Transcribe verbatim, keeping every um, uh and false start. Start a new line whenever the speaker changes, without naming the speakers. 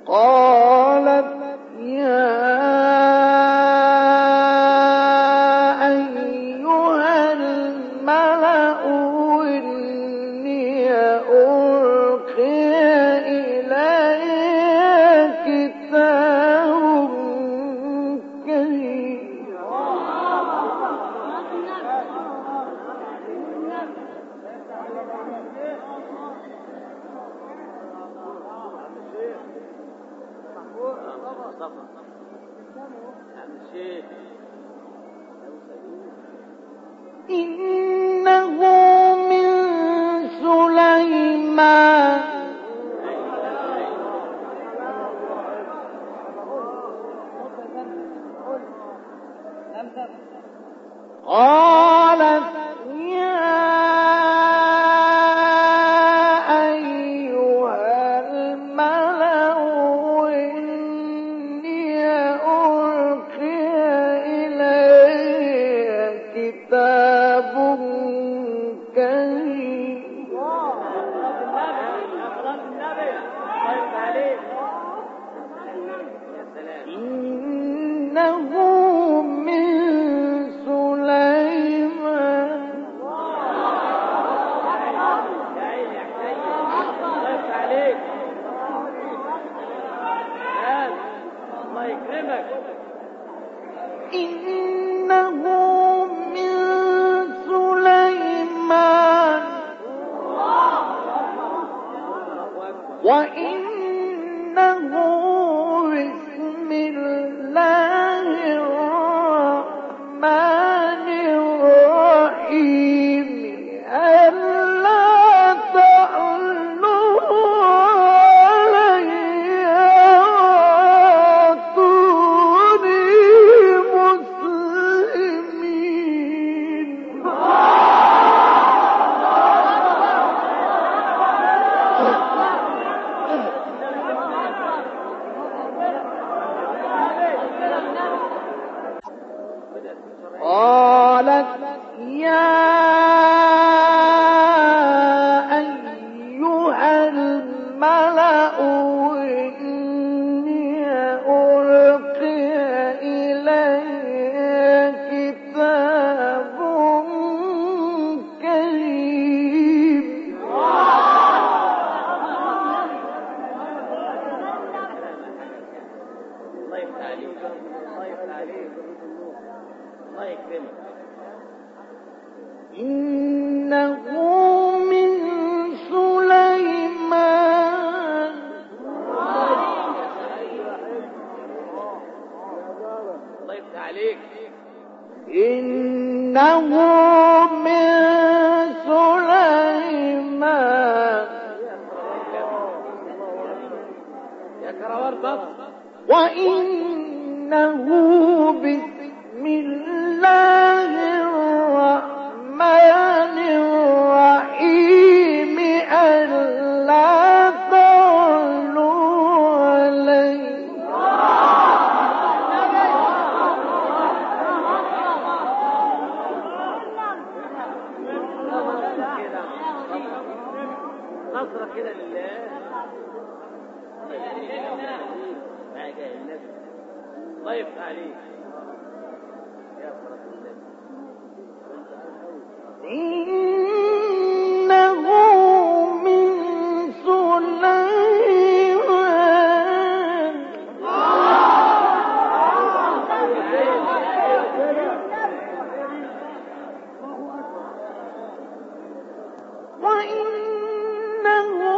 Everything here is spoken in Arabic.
قالت يا أيها الملأ إني ألقي إلي كتاب كريم إنه من سليمان قالت يا أيها الملأ إني ألقي إلي كتاب كريم إنه من سليمان إنه من سليمان وإنه بسم الله الرحمن الرحيم ألا تعلوا علي وأتوني مسلمين قالت يا أيها الملأ إني ألقي إلي كتاب كريم
الله يفتح عليك الله يفتح عليك الله يكرمك.
إنه من سليمان
الله يفتح عليك.
إنه من سليمان
يا كروان بط
وإنه بسم الله الرحمن الرحيم ألا تعلوا علي
نصرة كده لله. الله يفتح عليك يا صلاة الله.
إنه من سليمان وإنه